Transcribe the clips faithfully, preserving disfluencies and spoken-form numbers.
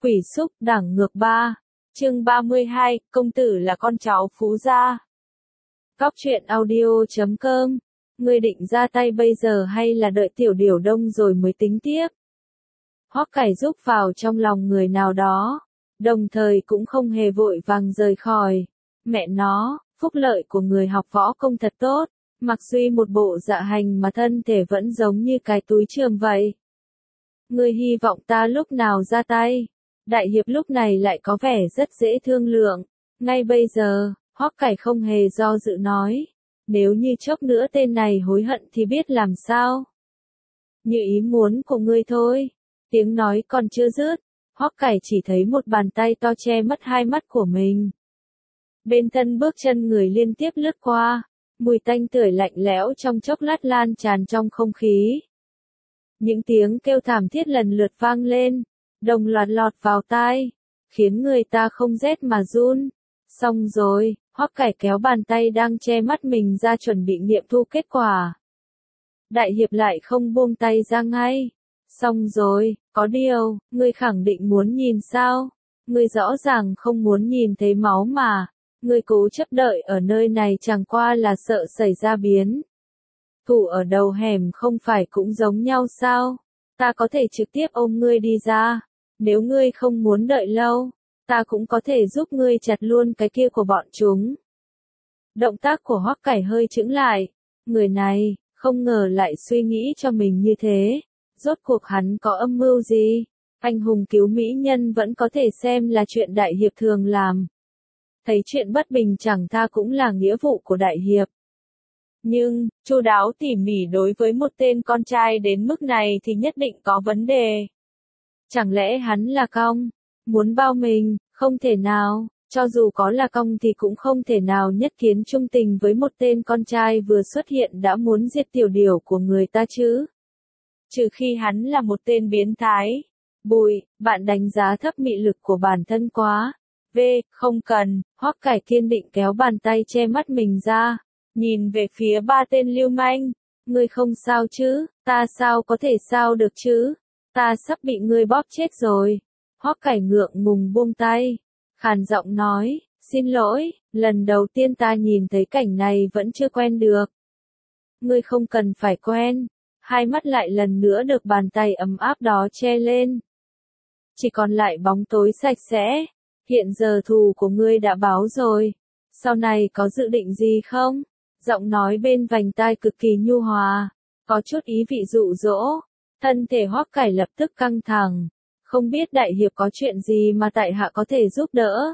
Quỷ xúc đảng ngược ba. Chương ba mươi hai, công tử là con cháu phú gia. Góc truyện audio chấm com. Ngươi định ra tay bây giờ hay là đợi tiểu điểu đông rồi mới tính tiếp? Hoắc Cải rúc vào trong lòng người nào đó, đồng thời cũng không hề vội vàng rời khỏi. Mẹ nó, phúc lợi của người học võ công thật tốt, mặc duy một bộ dạ hành mà thân thể vẫn giống như cái túi trường vậy. Ngươi hy vọng ta lúc nào ra tay? Đại hiệp lúc này lại có vẻ rất dễ thương lượng. Ngay bây giờ, Hoắc Cải không hề do dự nói. Nếu như chốc nữa tên này hối hận thì biết làm sao? Như ý muốn của ngươi thôi. Tiếng nói còn chưa dứt, Hoắc Cải chỉ thấy một bàn tay to che mất hai mắt của mình. Bên thân bước chân người liên tiếp lướt qua, mùi tanh tưởi lạnh lẽo trong chốc lát lan tràn trong không khí. Những tiếng kêu thảm thiết lần lượt vang lên, đồng loạt lọt vào tai, khiến người ta không rét mà run. Xong rồi, Hoắc Cải kéo bàn tay đang che mắt mình ra chuẩn bị nghiệm thu kết quả. Đại hiệp lại không buông tay ra ngay. Xong rồi, có điều, ngươi khẳng định muốn nhìn sao? Ngươi rõ ràng không muốn nhìn thấy máu mà. Ngươi cố chấp đợi ở nơi này chẳng qua là sợ xảy ra biến. Thủ ở đầu hẻm không phải cũng giống nhau sao? Ta có thể trực tiếp ôm ngươi đi ra. Nếu ngươi không muốn đợi lâu, ta cũng có thể giúp ngươi chặt luôn cái kia của bọn chúng. Động tác của Hoắc Cải hơi chững lại. Người này, không ngờ lại suy nghĩ cho mình như thế. Rốt cuộc hắn có âm mưu gì? Anh hùng cứu mỹ nhân vẫn có thể xem là chuyện đại hiệp thường làm. Thấy chuyện bất bình chẳng tha cũng là nghĩa vụ của đại hiệp. Nhưng, chu đáo tỉ mỉ đối với một tên con trai đến mức này thì nhất định có vấn đề. Chẳng lẽ hắn là cong? Muốn bao mình? Không thể nào. Cho dù có là cong thì cũng không thể nào nhất kiến trung tình với một tên con trai vừa xuất hiện đã muốn giết tiểu điểu của người ta chứ. Trừ khi hắn là một tên biến thái. Bùi, bạn đánh giá thấp mị lực của bản thân quá. V, không cần. Hoắc Cải kiên định kéo bàn tay che mắt mình ra. Nhìn về phía ba tên lưu manh. Ngươi không sao chứ? Ta sao có thể sao được chứ? Ta sắp bị ngươi bóp chết rồi. Hoắc Cải ngượng ngùng buông tay. Khàn giọng nói, xin lỗi, lần đầu tiên ta nhìn thấy cảnh này vẫn chưa quen được. Ngươi không cần phải quen. Hai mắt lại lần nữa được bàn tay ấm áp đó che lên. Chỉ còn lại bóng tối sạch sẽ. Hiện giờ thù của ngươi đã báo rồi. Sau này có dự định gì không? Giọng nói bên vành tai cực kỳ nhu hòa. Có chút ý vị dụ dỗ. Thân thể Hoắc Cải lập tức căng thẳng. Không biết đại hiệp có chuyện gì mà tại hạ có thể giúp đỡ?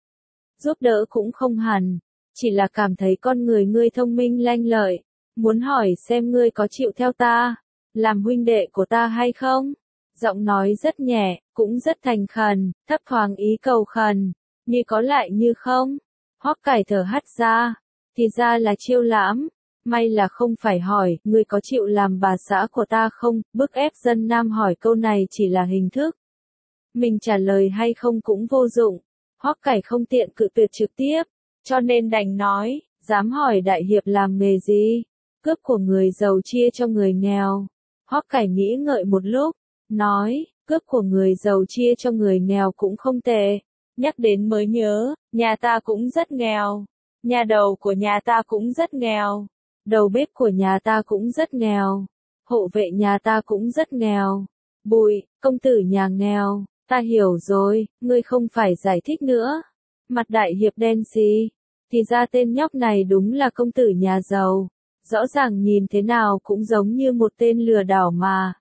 Giúp đỡ cũng không hẳn. Chỉ là cảm thấy con người ngươi thông minh lanh lợi. Muốn hỏi xem ngươi có chịu theo ta, làm huynh đệ của ta hay không? Giọng nói rất nhẹ, cũng rất thành khẩn, thấp thoáng ý cầu khẩn, như có lại như không. Hoắc Cải thở hắt ra, thì ra là Chiêu Lãm. May là không phải hỏi, ngươi có chịu làm bà xã của ta không? Bức ép dân nam hỏi câu này chỉ là hình thức. Mình trả lời hay không cũng vô dụng. Hoắc Cải không tiện cự tuyệt trực tiếp, cho nên đành nói, dám hỏi đại hiệp làm nghề gì? Cướp của người giàu chia cho người nghèo. Hoắc Cải nghĩ ngợi một lúc, nói, cướp của người giàu chia cho người nghèo cũng không tệ. Nhắc đến mới nhớ, nhà ta cũng rất nghèo. Nhà đầu của nhà ta cũng rất nghèo. Đầu bếp của nhà ta cũng rất nghèo. Hộ vệ nhà ta cũng rất nghèo. Bùi, công tử nhà nghèo, ta hiểu rồi, ngươi không phải giải thích nữa. Mặt đại hiệp đen xì, thì ra tên nhóc này đúng là công tử nhà giàu. Rõ ràng nhìn thế nào cũng giống như một tên lừa đảo mà.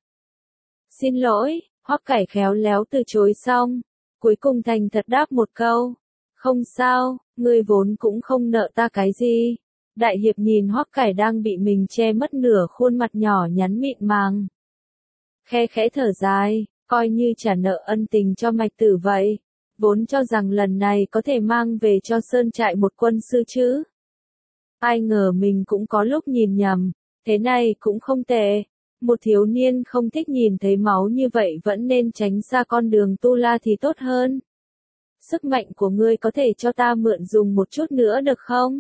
Xin lỗi, Hoắc Cải khéo léo từ chối xong. Cuối cùng thành thật đáp một câu. Không sao, ngươi vốn cũng không nợ ta cái gì. Đại hiệp nhìn Hoắc Cải đang bị mình che mất nửa khuôn mặt nhỏ nhắn mịn màng. Khe khẽ thở dài, coi như trả nợ ân tình cho mạch tử vậy. Vốn cho rằng lần này có thể mang về cho sơn trại một quân sư chứ. Ai ngờ mình cũng có lúc nhìn nhầm, thế này cũng không tệ. Một thiếu niên không thích nhìn thấy máu như vậy vẫn nên tránh xa con đường tu la thì tốt hơn. Sức mạnh của ngươi có thể cho ta mượn dùng một chút nữa được không?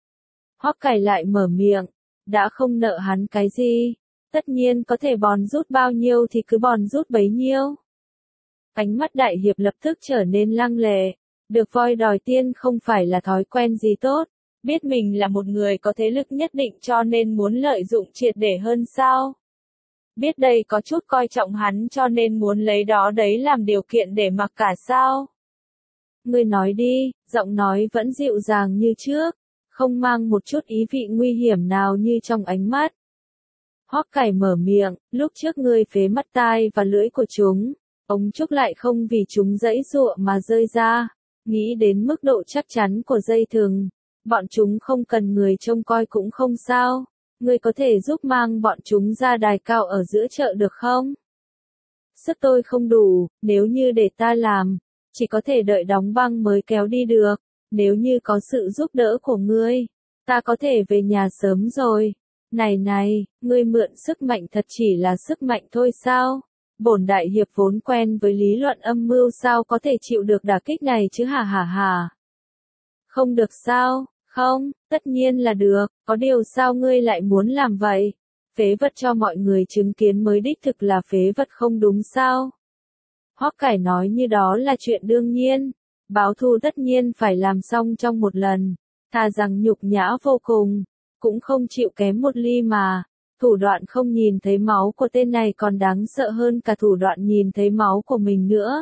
Hoắc Cải lại mở miệng, đã không nợ hắn cái gì, tất nhiên có thể bòn rút bao nhiêu thì cứ bòn rút bấy nhiêu. Ánh mắt đại hiệp lập tức trở nên lăng lệ. Được voi đòi tiên không phải là thói quen gì tốt. Biết mình là một người có thế lực nhất định cho nên muốn lợi dụng triệt để hơn sao? Biết đây có chút coi trọng hắn cho nên muốn lấy đó đấy làm điều kiện để mặc cả sao? Ngươi nói đi, giọng nói vẫn dịu dàng như trước, không mang một chút ý vị nguy hiểm nào như trong ánh mắt. Hoắc Cải mở miệng, lúc trước ngươi phế mắt tai và lưỡi của chúng, ống trúc lại không vì chúng giãy giụa mà rơi ra, nghĩ đến mức độ chắc chắn của dây thừng, bọn chúng không cần người trông coi cũng không sao, ngươi có thể giúp mang bọn chúng ra đài cao ở giữa chợ được không? Sức tôi không đủ, nếu như để ta làm, chỉ có thể đợi đóng băng mới kéo đi được, nếu như có sự giúp đỡ của ngươi, ta có thể về nhà sớm rồi. Này này, ngươi mượn sức mạnh thật chỉ là sức mạnh thôi sao? Bổn đại hiệp vốn quen với lý luận âm mưu sao có thể chịu được đả kích này chứ hả hả hả? Không được sao? Không, tất nhiên là được, có điều sao ngươi lại muốn làm vậy? Phế vật cho mọi người chứng kiến mới đích thực là phế vật không đúng sao? Hoắc Cải nói như đó là chuyện đương nhiên, báo thù tất nhiên phải làm xong trong một lần, thà rằng nhục nhã vô cùng, cũng không chịu kém một ly mà, thủ đoạn không nhìn thấy máu của tên này còn đáng sợ hơn cả thủ đoạn nhìn thấy máu của mình nữa.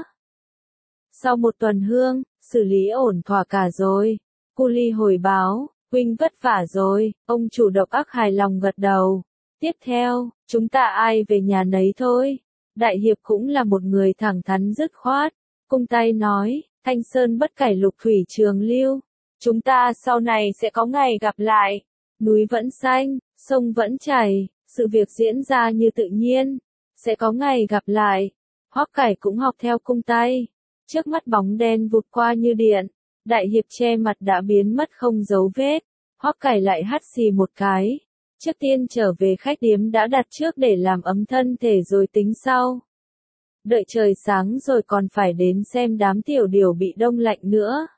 Sau một tuần hương, xử lý ổn thỏa cả rồi, Cu Ly hồi báo, huynh vất vả rồi, ông chủ độc ác hài lòng gật đầu. Tiếp theo, chúng ta ai về nhà nấy thôi. Đại hiệp cũng là một người thẳng thắn dứt khoát, cung tay nói, Thanh Sơn bất cải lục thủy trường lưu, chúng ta sau này sẽ có ngày gặp lại, núi vẫn xanh, sông vẫn chảy, sự việc diễn ra như tự nhiên, sẽ có ngày gặp lại. Hoắc Cải cũng học theo cung tay, trước mắt bóng đen vụt qua như điện, đại hiệp che mặt đã biến mất không dấu vết, Hoắc Cải lại hắt xì một cái. Trước tiên trở về khách điếm đã đặt trước để làm ấm thân thể rồi tính sau. Đợi trời sáng rồi còn phải đến xem đám tiểu điểu bị đông lạnh nữa.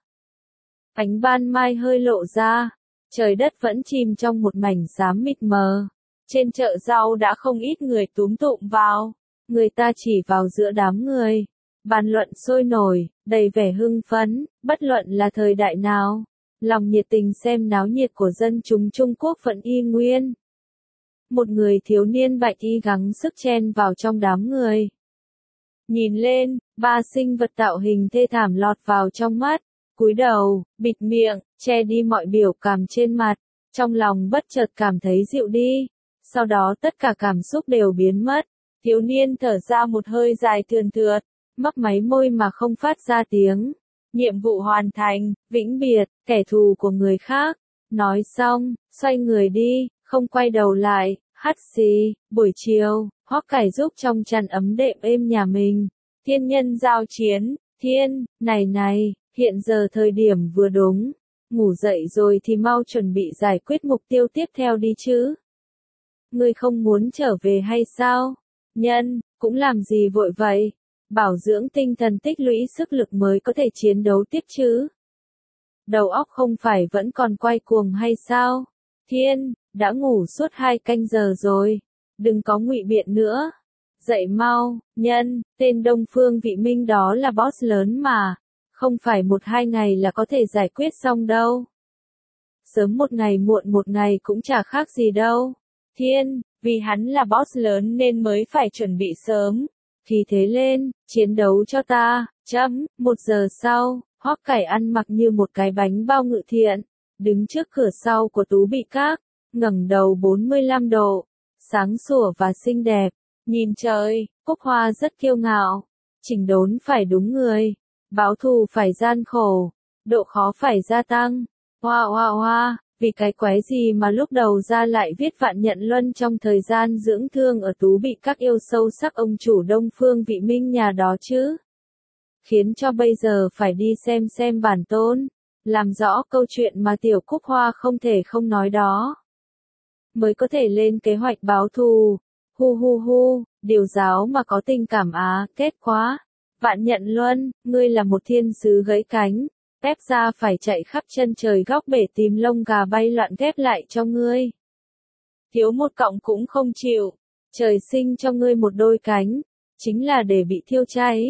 Ánh ban mai hơi lộ ra, trời đất vẫn chìm trong một mảnh xám mịt mờ. Trên chợ rau đã không ít người túm tụm vào, người ta chỉ vào giữa đám người, bàn luận sôi nổi, đầy vẻ hưng phấn, bất luận là thời đại nào. Lòng nhiệt tình xem náo nhiệt của dân chúng Trung Quốc vẫn y nguyên. Một người thiếu niên bạch y gắng sức chen vào trong đám người. Nhìn lên, ba sinh vật tạo hình thê thảm lọt vào trong mắt, cúi đầu, bịt miệng, che đi mọi biểu cảm trên mặt, trong lòng bất chợt cảm thấy dịu đi, sau đó tất cả cảm xúc đều biến mất. Thiếu niên thở ra một hơi dài thườn thượt, mấp máy môi mà không phát ra tiếng. Nhiệm vụ hoàn thành, vĩnh biệt, kẻ thù của người khác. Nói xong, xoay người đi, không quay đầu lại, hắt xì, buổi chiều, Hoắc Cải giúp trong chăn ấm đệm êm nhà mình. Thiên nhân giao chiến, thiên, này này, hiện giờ thời điểm vừa đúng. Ngủ dậy rồi thì mau chuẩn bị giải quyết mục tiêu tiếp theo đi chứ. Ngươi không muốn trở về hay sao? Nhân, cũng làm gì vội vậy? Bảo dưỡng tinh thần tích lũy sức lực mới có thể chiến đấu tiếp chứ. Đầu óc không phải vẫn còn quay cuồng hay sao? Thiên, đã ngủ suốt hai canh giờ rồi. Đừng có ngụy biện nữa. Dậy mau, nhân, tên Đông Phương Vị Minh đó là boss lớn mà. Không phải một hai ngày là có thể giải quyết xong đâu. Sớm một ngày muộn một ngày cũng chả khác gì đâu. Thiên, vì hắn là boss lớn nên mới phải chuẩn bị sớm. Khí thế lên, chiến đấu cho ta, chấm, một giờ sau, Hoắc Cải ăn mặc như một cái bánh bao ngự thiện, đứng trước cửa sau của Tú Bị Các, ngẩng đầu bốn mươi lăm độ, sáng sủa và xinh đẹp, nhìn trời, Cúc Hoa rất kiêu ngạo, chỉnh đốn phải đúng người, báo thù phải gian khổ, độ khó phải gia tăng, hoa hoa hoa. Vì cái quái gì mà lúc đầu ra lại viết Vạn Nhận Luân trong thời gian dưỡng thương ở Tú Bị Các yêu sâu sắc ông chủ Đông Phương Vị Minh nhà đó chứ? Khiến cho bây giờ phải đi xem xem bản tôn, làm rõ câu chuyện mà Tiểu Cúc Hoa không thể không nói đó. Mới có thể lên kế hoạch báo thù, hu hu hu, điều giáo mà có tình cảm á, kết quá. Vạn Nhận Luân, ngươi là một thiên sứ gãy cánh. Ghép ra phải chạy khắp chân trời góc bể tìm lông gà bay loạn ghép lại cho ngươi. Thiếu một cọng cũng không chịu. Trời sinh cho ngươi một đôi cánh, chính là để bị thiêu cháy.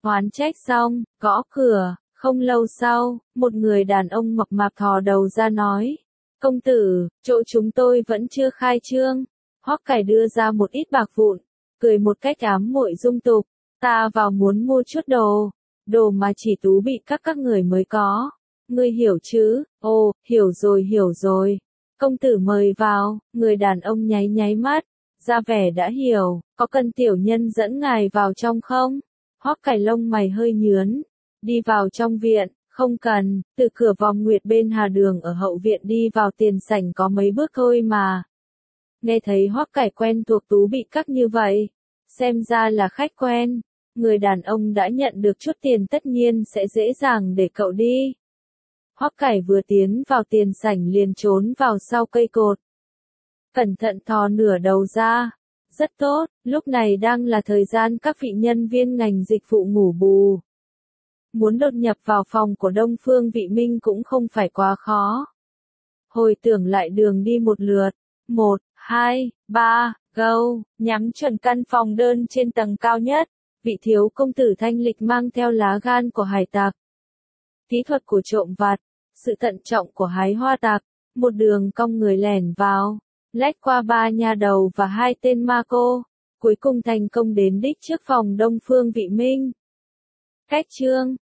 Oán trách xong, gõ cửa, không lâu sau, một người đàn ông mập mạp thò đầu ra nói. Công tử, chỗ chúng tôi vẫn chưa khai trương. Hoắc Cải đưa ra một ít bạc vụn, cười một cách ám muội dung tục. Ta vào muốn mua chút đồ, đồ mà chỉ Tú Bị các các người mới có. Ngươi hiểu chứ? Ồ, hiểu rồi hiểu rồi. Công tử mời vào, người đàn ông nháy nháy mắt, ra vẻ đã hiểu, có cần tiểu nhân dẫn ngài vào trong không? Hoắc Cải lông mày hơi nhướn, đi vào trong viện, không cần, từ cửa vòng nguyệt bên Hà Đường ở hậu viện đi vào tiền sảnh có mấy bước thôi mà. Nghe thấy Hoắc Cải quen thuộc Tú Bị các như vậy, xem ra là khách quen, người đàn ông đã nhận được chút tiền tất nhiên sẽ dễ dàng để cậu đi. Hoắc Cải vừa tiến vào tiền sảnh liền trốn vào sau cây cột. Cẩn thận thò nửa đầu ra. Rất tốt, lúc này đang là thời gian các vị nhân viên ngành dịch vụ ngủ bù. Muốn đột nhập vào phòng của Đông Phương Vị Minh cũng không phải quá khó. Hồi tưởng lại đường đi một lượt. Một, hai, ba, go, nhắm chuẩn căn phòng đơn trên tầng cao nhất. Vị thiếu công tử thanh lịch mang theo lá gan của hải tặc. Kỹ thuật của trộm vặt, sự thận trọng của hái hoa tặc, một đường cong người lẻn vào, lách qua ba nha đầu và hai tên ma cô, cuối cùng thành công đến đích trước phòng Đông Phương Vị Minh. Cách chương